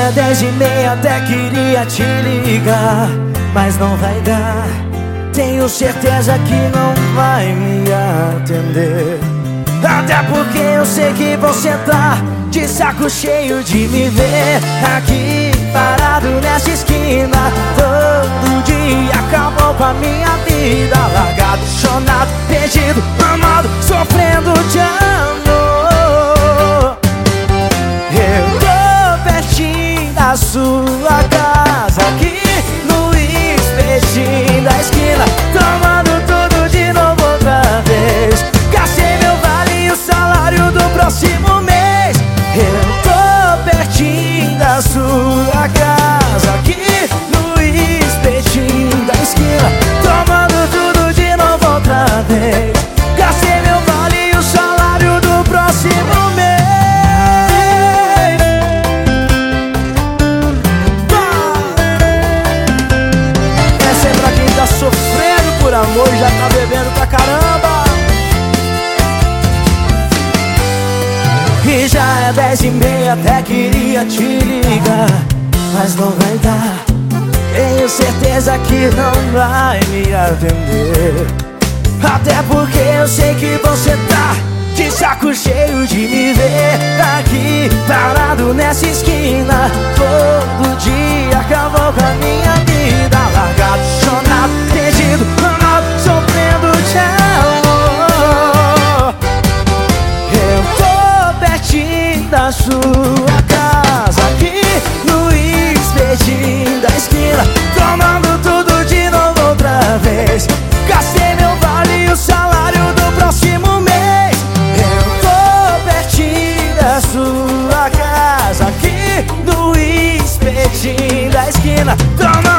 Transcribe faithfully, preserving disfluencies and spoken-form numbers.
é dez e meia, até queria te ligar, mas não vai dar. Tenho certeza que não vai me atender. Até porque eu sei que você tá de saco cheio de me ver aqui parado nessa esquina. Todo dia acabou com a minha vida. Largado, chonado, perdido, amado, sofrendo de amor. Eu tô pertinho da sua casa, aqui no espetinho da esquina, tomando tudo de novo outra vez. Gastei meu vale e o salário do próximo mês. Eu tô pertinho da sua casa, aqui no espetinho da esquina, tomando tudo de novo outra vez. Gastei meu vale e o salário do próximo mês. Essa é pra quem tá sofrendo por amor e já tá bebendo pra caramba. E já é dez e meia, até queria te ligar, mas não vai dar. Tenho certeza que não vai me atender. Até porque eu sei que você tá de saco cheio de me ver aqui parado nessa esquina. Todo dia acabou com a minha vida. Largado, chonado, perdido, amado, sofrendo de amor. Eu tô pertinho da sua casa, aqui no espetinho da esquina, tomando tudo de novo outra vez. Gastei meu vale e o salário do próximo mês. Eu tô pertinho da sua casa, aqui no espetinho da esquina, tomando